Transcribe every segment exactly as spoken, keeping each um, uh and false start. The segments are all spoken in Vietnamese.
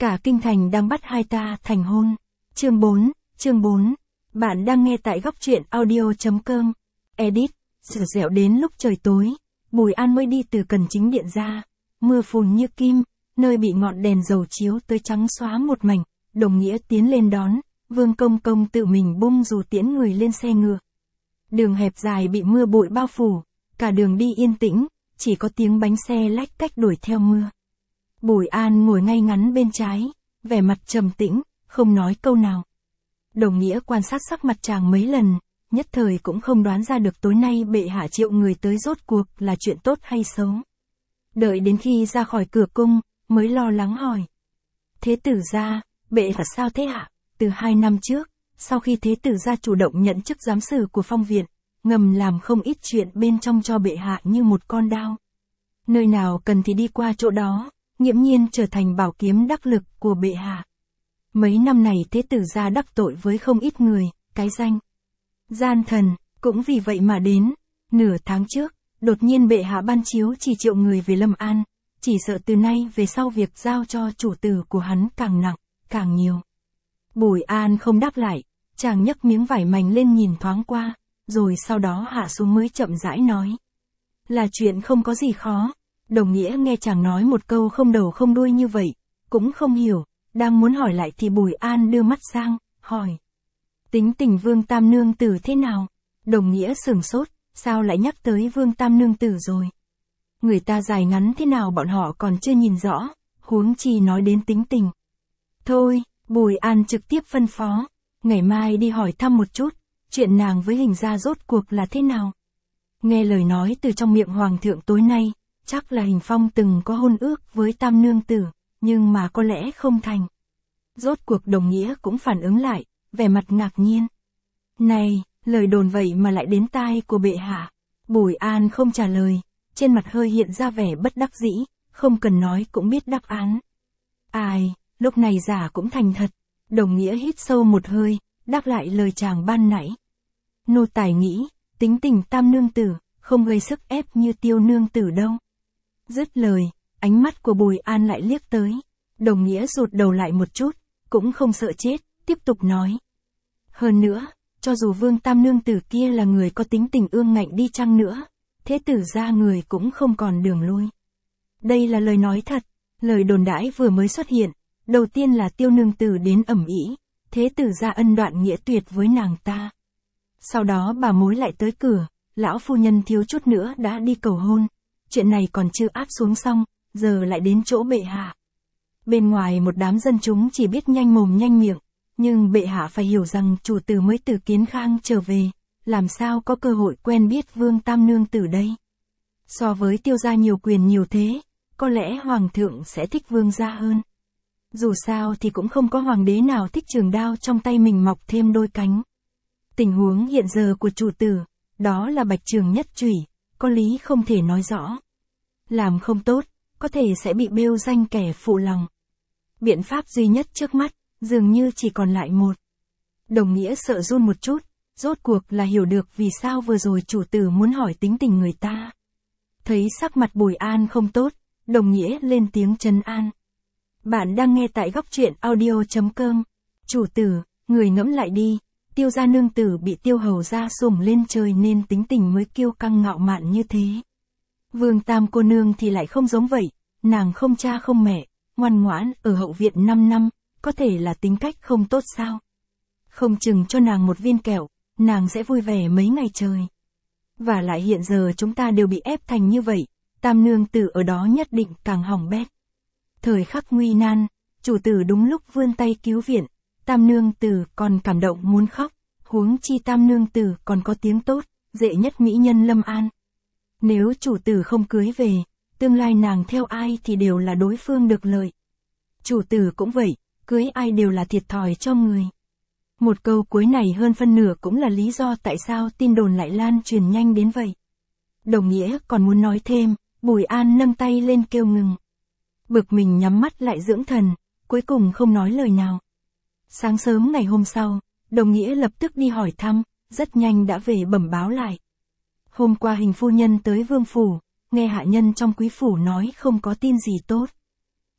Cả kinh thành đang bắt hai ta thành hôn. Chương bốn, chương bốn. Bạn đang nghe tại góc truyện audio chấm com. Edit, sửa dẻo đến lúc trời tối, Bùi An mới đi từ Cần Chính Điện ra. Mưa phùn như kim, nơi bị ngọn đèn dầu chiếu tới trắng xóa một mảnh. Đồng Nghĩa tiến lên đón, Vương Công Công tự mình bung dù tiễn người lên xe ngựa. Đường hẹp dài bị mưa bụi bao phủ, cả đường đi yên tĩnh, chỉ có tiếng bánh xe lách cách đuổi theo mưa. Bùi An ngồi ngay ngắn bên trái, vẻ mặt trầm tĩnh, không nói câu nào. Đồng Nghĩa quan sát sắc mặt chàng mấy lần, nhất thời cũng không đoán ra được tối nay bệ hạ triệu người tới rốt cuộc là chuyện tốt hay xấu. Đợi đến khi ra khỏi cửa cung, mới lo lắng hỏi. Thế tử gia, bệ hạ sao thế ạ? Từ hai năm trước, sau khi thế tử gia chủ động nhận chức giám sử của Phong Viện, ngầm làm không ít chuyện bên trong cho bệ hạ như một con đao. Nơi nào cần thì đi qua chỗ đó, nghiễm nhiên trở thành bảo kiếm đắc lực của bệ hạ. Mấy năm này thế tử gia đắc tội với không ít người, cái danh gian thần, cũng vì vậy mà đến. Nửa tháng trước, đột nhiên bệ hạ ban chiếu chỉ triệu người về Lâm An, chỉ sợ từ nay về sau việc giao cho chủ tử của hắn càng nặng, càng nhiều. Bùi An không đáp lại, chàng nhấc miếng vải mảnh lên nhìn thoáng qua, rồi sau đó hạ xuống mới chậm rãi nói. Là chuyện không có gì khó. Đồng Nghĩa nghe chàng nói một câu không đầu không đuôi như vậy, cũng không hiểu, đang muốn hỏi lại thì Bùi An đưa mắt sang, hỏi. Tính tình Vương Tam Nương Tử thế nào? Đồng Nghĩa sửng sốt, sao lại nhắc tới Vương Tam Nương Tử rồi? Người ta dài ngắn thế nào bọn họ còn chưa nhìn rõ, huống chi nói đến tính tình. Thôi, Bùi An trực tiếp phân phó, ngày mai đi hỏi thăm một chút, chuyện nàng với Hình gia rốt cuộc là thế nào? Nghe lời nói từ trong miệng Hoàng thượng tối nay, chắc là Hình Phong từng có hôn ước với Tam Nương Tử, nhưng mà có lẽ không thành. Rốt cuộc Đồng Nghĩa cũng phản ứng lại, vẻ mặt ngạc nhiên. Này, lời đồn vậy mà lại đến tai của bệ hạ. Bùi An không trả lời, trên mặt hơi hiện ra vẻ bất đắc dĩ, không cần nói cũng biết đáp án. Ai, lúc này giả cũng thành thật. Đồng Nghĩa hít sâu một hơi, đáp lại lời chàng ban nãy. Nô tài nghĩ, tính tình Tam Nương Tử, không gây sức ép như Tiêu Nương Tử đâu. Dứt lời, ánh mắt của Bùi An lại liếc tới. Đồng Nghĩa rụt đầu lại một chút, cũng không sợ chết, tiếp tục nói. Hơn nữa, cho dù Vương Tam Nương Tử kia là người có tính tình ương ngạnh đi chăng nữa, thế tử gia người cũng không còn đường lui. Đây là lời nói thật, lời đồn đãi vừa mới xuất hiện, đầu tiên là Tiêu Nương Tử đến ẩm ĩ, thế tử gia ân đoạn nghĩa tuyệt với nàng ta. Sau đó bà mối lại tới cửa, lão phu nhân thiếu chút nữa đã đi cầu hôn, chuyện này còn chưa áp xuống xong, giờ lại đến chỗ bệ hạ. Bên ngoài một đám dân chúng chỉ biết nhanh mồm nhanh miệng, nhưng bệ hạ phải hiểu rằng chủ tử mới từ Kiến Khang trở về, làm sao có cơ hội quen biết Vương Tam Nương Tử đây. So với Tiêu gia nhiều quyền nhiều thế, có lẽ Hoàng thượng sẽ thích Vương gia hơn. Dù sao thì cũng không có hoàng đế nào thích trường đao trong tay mình mọc thêm đôi cánh. Tình huống hiện giờ của chủ tử, đó là bạch trường nhất chủy, có lý không thể nói rõ. Làm không tốt, có thể sẽ bị bêu danh kẻ phụ lòng. Biện pháp duy nhất trước mắt, dường như chỉ còn lại một. Đồng Nghĩa sợ run một chút, rốt cuộc là hiểu được vì sao vừa rồi chủ tử muốn hỏi tính tình người ta. Thấy sắc mặt Bùi An không tốt, Đồng Nghĩa lên tiếng trấn an. Bạn đang nghe tại góc truyện audio chấm com. Chủ tử, người ngẫm lại đi, Tiêu gia nương tử bị Tiêu hầu gia sủng lên trời nên tính tình mới kiêu căng ngạo mạn như thế. Vương Tam cô nương thì lại không giống vậy, nàng không cha không mẹ, ngoan ngoãn ở hậu viện năm năm, có thể là tính cách không tốt sao? Không chừng cho nàng một viên kẹo, nàng sẽ vui vẻ mấy ngày trời. Và lại hiện giờ chúng ta đều bị ép thành như vậy, Tam Nương Tử ở đó nhất định càng hỏng bét. Thời khắc nguy nan, chủ tử đúng lúc vươn tay cứu viện, Tam Nương Tử còn cảm động muốn khóc, huống chi Tam Nương Tử còn có tiếng tốt, dễ nhất mỹ nhân Lâm An. Nếu chủ tử không cưới về, tương lai nàng theo ai thì đều là đối phương được lợi. Chủ tử cũng vậy, cưới ai đều là thiệt thòi cho người. Một câu cuối này hơn phân nửa cũng là lý do tại sao tin đồn lại lan truyền nhanh đến vậy. Đồng Nghĩa còn muốn nói thêm, Bùi An nâng tay lên kêu ngừng. Bực mình nhắm mắt lại dưỡng thần, cuối cùng không nói lời nào. Sáng sớm ngày hôm sau, Đồng Nghĩa lập tức đi hỏi thăm, rất nhanh đã về bẩm báo lại. Hôm qua Hình phu nhân tới Vương phủ, nghe hạ nhân trong quý phủ nói không có tin gì tốt.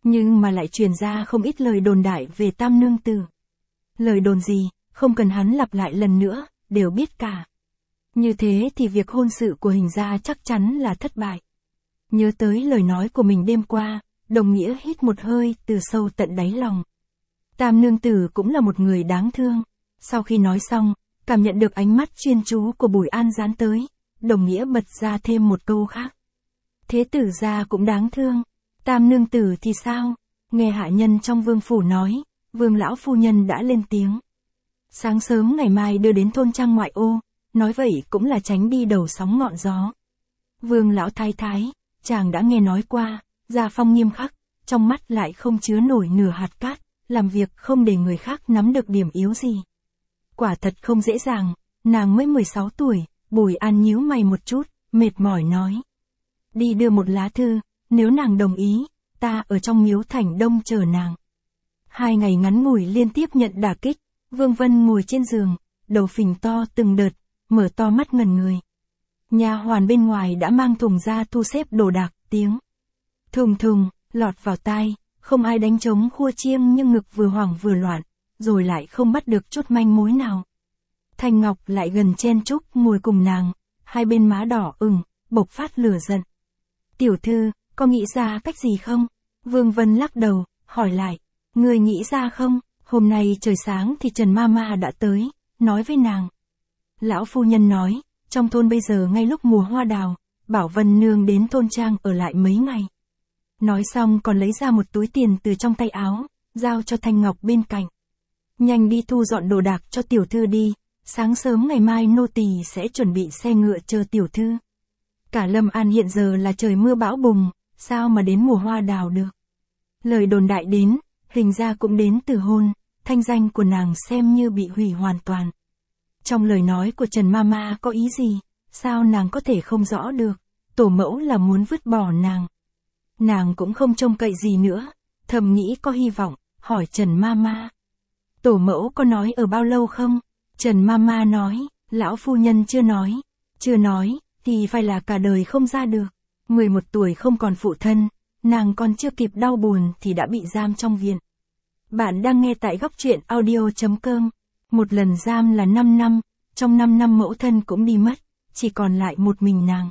Nhưng mà lại truyền ra không ít lời đồn đại về Tam Nương Tử. Lời đồn gì, không cần hắn lặp lại lần nữa, đều biết cả. Như thế thì việc hôn sự của Hình gia chắc chắn là thất bại. Nhớ tới lời nói của mình đêm qua, Đồng Nghĩa hít một hơi từ sâu tận đáy lòng. Tam Nương Tử cũng là một người đáng thương. Sau khi nói xong, cảm nhận được ánh mắt chuyên chú của Bùi An dán tới, Đồng Nghĩa bật ra thêm một câu khác. Thế tử gia cũng đáng thương. Tam Nương Tử thì sao? Nghe hạ nhân trong vương phủ nói, Vương lão phu nhân đã lên tiếng. Sáng sớm ngày mai đưa đến thôn trang ngoại ô, nói vậy cũng là tránh đi đầu sóng ngọn gió. Vương lão thái thái, chàng đã nghe nói qua, gia phong nghiêm khắc, trong mắt lại không chứa nổi nửa hạt cát, làm việc không để người khác nắm được điểm yếu gì. Quả thật không dễ dàng, nàng mới mười sáu tuổi, Bùi An nhíu mày một chút, mệt mỏi nói. Đi đưa một lá thư, nếu nàng đồng ý, ta ở trong miếu Thành Đông chờ nàng. Hai ngày ngắn ngủi liên tiếp nhận đả kích, Vương Vân ngồi trên giường, đầu phình to từng đợt, mở to mắt ngẩn người. Nhà hoàn bên ngoài đã mang thùng ra thu xếp đồ đạc, tiếng thùng thùng, lọt vào tai, không ai đánh trống khua chiêng nhưng ngực vừa hoảng vừa loạn, rồi lại không bắt được chút manh mối nào. Thanh Ngọc lại gần chen chúc ngồi cùng nàng, hai bên má đỏ ửng, bộc phát lửa giận. Tiểu thư, có nghĩ ra cách gì không? Vương Vân lắc đầu, hỏi lại, người nghĩ ra không? Hôm nay trời sáng thì Trần Mama đã tới, nói với nàng. Lão phu nhân nói, trong thôn bây giờ ngay lúc mùa hoa đào, bảo Vân Nương đến thôn trang ở lại mấy ngày. Nói xong còn lấy ra một túi tiền từ trong tay áo, giao cho Thanh Ngọc bên cạnh. Nhanh đi thu dọn đồ đạc cho tiểu thư đi, sáng sớm ngày mai nô tỳ sẽ chuẩn bị xe ngựa chờ tiểu thư. Cả Lâm An hiện giờ là trời mưa bão bùng, sao mà đến mùa hoa đào được. Lời đồn đại đến, Hình gia cũng đến từ hôn, thanh danh của nàng xem như bị hủy hoàn toàn. Trong lời nói của Trần Mama có ý gì, sao nàng có thể không rõ được, tổ mẫu là muốn vứt bỏ nàng. Nàng cũng không trông cậy gì nữa, thầm nghĩ có hy vọng, hỏi Trần Mama. Tổ mẫu có nói ở bao lâu không? Trần Mama nói, lão phu nhân chưa nói, chưa nói, thì phải là cả đời không ra được. mười một tuổi không còn phụ thân, nàng còn chưa kịp đau buồn thì đã bị giam trong viện. Bạn đang nghe tại góc truyện audio chấm com. Một lần giam là năm năm, trong năm năm mẫu thân cũng đi mất, chỉ còn lại một mình nàng.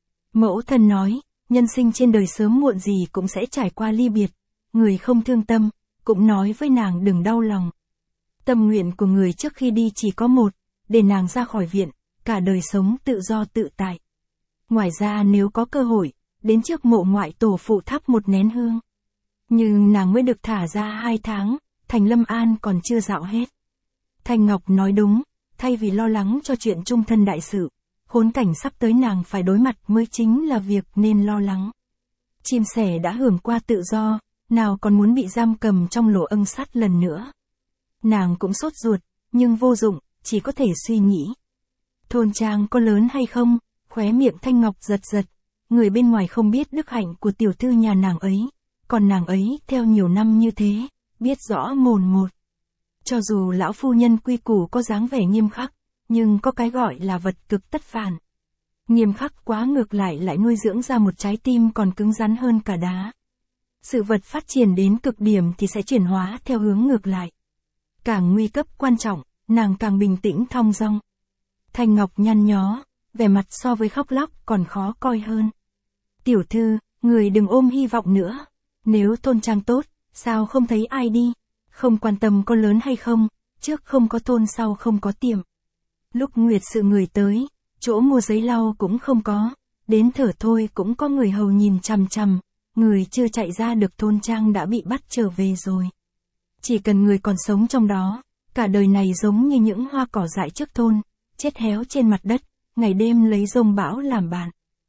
Mẫu thân nói, nhân sinh trên đời sớm muộn gì cũng sẽ trải qua ly biệt, người không thương tâm, cũng nói với nàng đừng đau lòng. Tâm nguyện của người trước khi đi chỉ có một, để nàng ra khỏi viện, cả đời sống tự do tự tại. Ngoài ra nếu có cơ hội, đến trước mộ ngoại tổ phụ thắp một nén hương. Nhưng nàng mới được thả ra hai tháng, thành Lâm An còn chưa dạo hết. Thanh Ngọc nói đúng, thay vì lo lắng cho chuyện chung thân đại sự, khốn cảnh sắp tới nàng phải đối mặt mới chính là việc nên lo lắng. Chim sẻ đã hưởng qua tự do, nào còn muốn bị giam cầm trong lỗ âng sắt lần nữa. Nàng cũng sốt ruột, nhưng vô dụng, chỉ có thể suy nghĩ. Thôn trang có lớn hay không? Khóe miệng Thanh Ngọc giật giật, người bên ngoài không biết đức hạnh của tiểu thư nhà nàng ấy, còn nàng ấy theo nhiều năm như thế, biết rõ mồn một. Cho dù lão phu nhân quy củ có dáng vẻ nghiêm khắc, nhưng có cái gọi là vật cực tất phản. Nghiêm khắc quá ngược lại lại nuôi dưỡng ra một trái tim còn cứng rắn hơn cả đá. Sự vật phát triển đến cực điểm thì sẽ chuyển hóa theo hướng ngược lại. Càng nguy cấp quan trọng, nàng càng bình tĩnh thong dong. Thanh Ngọc nhăn nhó, vẻ mặt so với khóc lóc còn khó coi hơn. Tiểu thư, người đừng ôm hy vọng nữa. Nếu thôn trang tốt, sao không thấy ai đi? Không quan tâm có lớn hay không, trước không có thôn sau không có tiệm. Lúc nguyệt sự người tới, chỗ mua giấy lau cũng không có, đến thở thôi cũng có người hầu nhìn chằm chằm, người chưa chạy ra được thôn trang đã bị bắt trở về rồi. Chỉ cần người còn sống trong đó, cả đời này giống như những hoa cỏ dại trước thôn, chết héo trên mặt đất, ngày đêm lấy rông bão làm bạn.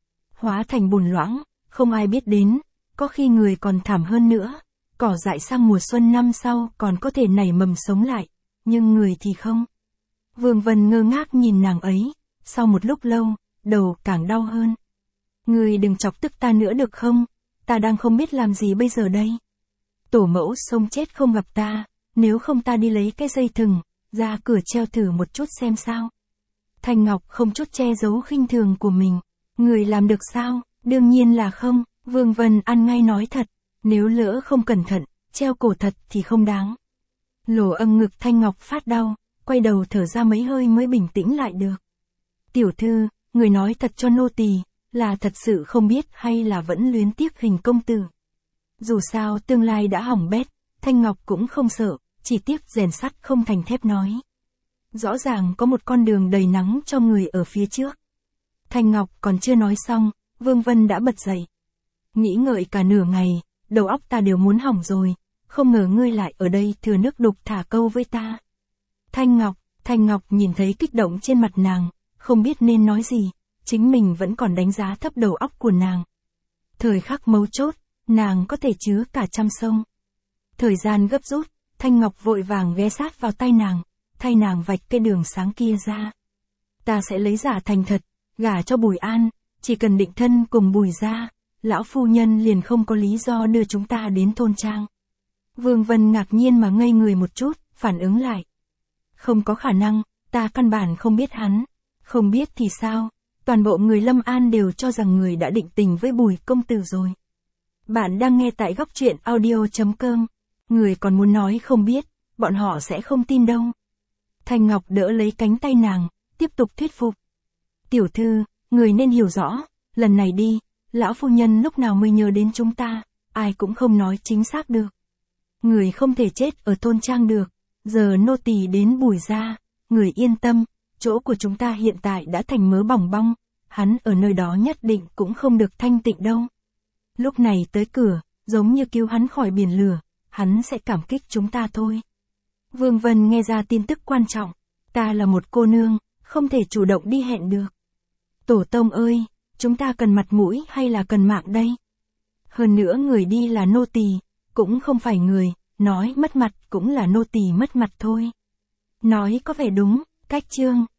Hóa thành bùn loãng, không ai biết đến, có khi người còn thảm hơn nữa, cỏ dại sang mùa xuân năm sau còn có thể nảy mầm sống lại, nhưng người thì không. Vương Vân ngơ ngác nhìn nàng ấy, sau một lúc lâu, đầu càng đau hơn. Người đừng chọc tức ta nữa được không, ta đang không biết làm gì bây giờ đây. Tổ mẫu sống chết không gặp ta, nếu không ta đi lấy cái dây thừng, ra cửa treo thử một chút xem sao. Thanh Ngọc không chút che giấu khinh thường của mình. Người làm được sao? Đương nhiên là không, Vương Vân ăn ngay nói thật. Nếu lỡ không cẩn thận, treo cổ thật thì không đáng. Lỗ âm ngực Thanh Ngọc phát đau, quay đầu thở ra mấy hơi mới bình tĩnh lại được. Tiểu thư, người nói thật cho nô tỳ, là thật sự không biết hay là vẫn luyến tiếc Hình công tử. Dù sao tương lai đã hỏng bét, Thanh Ngọc cũng không sợ, chỉ tiếc rèn sắt không thành thép nói. Rõ ràng có một con đường đầy nắng cho người ở phía trước. Thanh Ngọc còn chưa nói xong, Vương Vân đã bật dậy. Nghĩ ngợi cả nửa ngày, đầu óc ta đều muốn hỏng rồi, không ngờ ngươi lại ở đây thừa nước đục thả câu với ta. Thanh Ngọc, Thanh Ngọc nhìn thấy kích động trên mặt nàng, không biết nên nói gì, chính mình vẫn còn đánh giá thấp đầu óc của nàng. Thời khắc mấu chốt, nàng có thể chứa cả trăm sông. Thời gian gấp rút, Thanh Ngọc vội vàng ghé sát vào tay nàng, thay nàng vạch cái đường sáng kia ra. Ta sẽ lấy giả thành thật, gả cho Bùi An, chỉ cần định thân cùng Bùi gia, lão phu nhân liền không có lý do đưa chúng ta đến thôn trang. Vương Vân ngạc nhiên mà ngây người một chút, phản ứng lại. Không có khả năng, ta căn bản không biết hắn. Không biết thì sao, toàn bộ người Lâm An đều cho rằng người đã định tình với Bùi công tử rồi. Bạn đang nghe tại góc truyện audio chấm com. Người còn muốn nói không biết, bọn họ sẽ không tin đâu. Thanh Ngọc đỡ lấy cánh tay nàng, tiếp tục thuyết phục. Tiểu thư, người nên hiểu rõ, lần này đi, lão phu nhân lúc nào mới nhớ đến chúng ta, ai cũng không nói chính xác được. Người không thể chết ở thôn trang được, giờ nô tỳ đến Bùi gia, người yên tâm, chỗ của chúng ta hiện tại đã thành mớ bỏng bong, hắn ở nơi đó nhất định cũng không được thanh tịnh đâu. Lúc này tới cửa, giống như cứu hắn khỏi biển lửa, hắn sẽ cảm kích chúng ta thôi. Vương Vân nghe ra tin tức quan trọng, ta là một cô nương, không thể chủ động đi hẹn được. Tổ tông ơi, chúng ta cần mặt mũi hay là cần mạng đây? Hơn nữa người đi là nô tỳ, cũng không phải người, nói mất mặt cũng là nô tỳ mất mặt thôi. Nói có vẻ đúng, cách chương.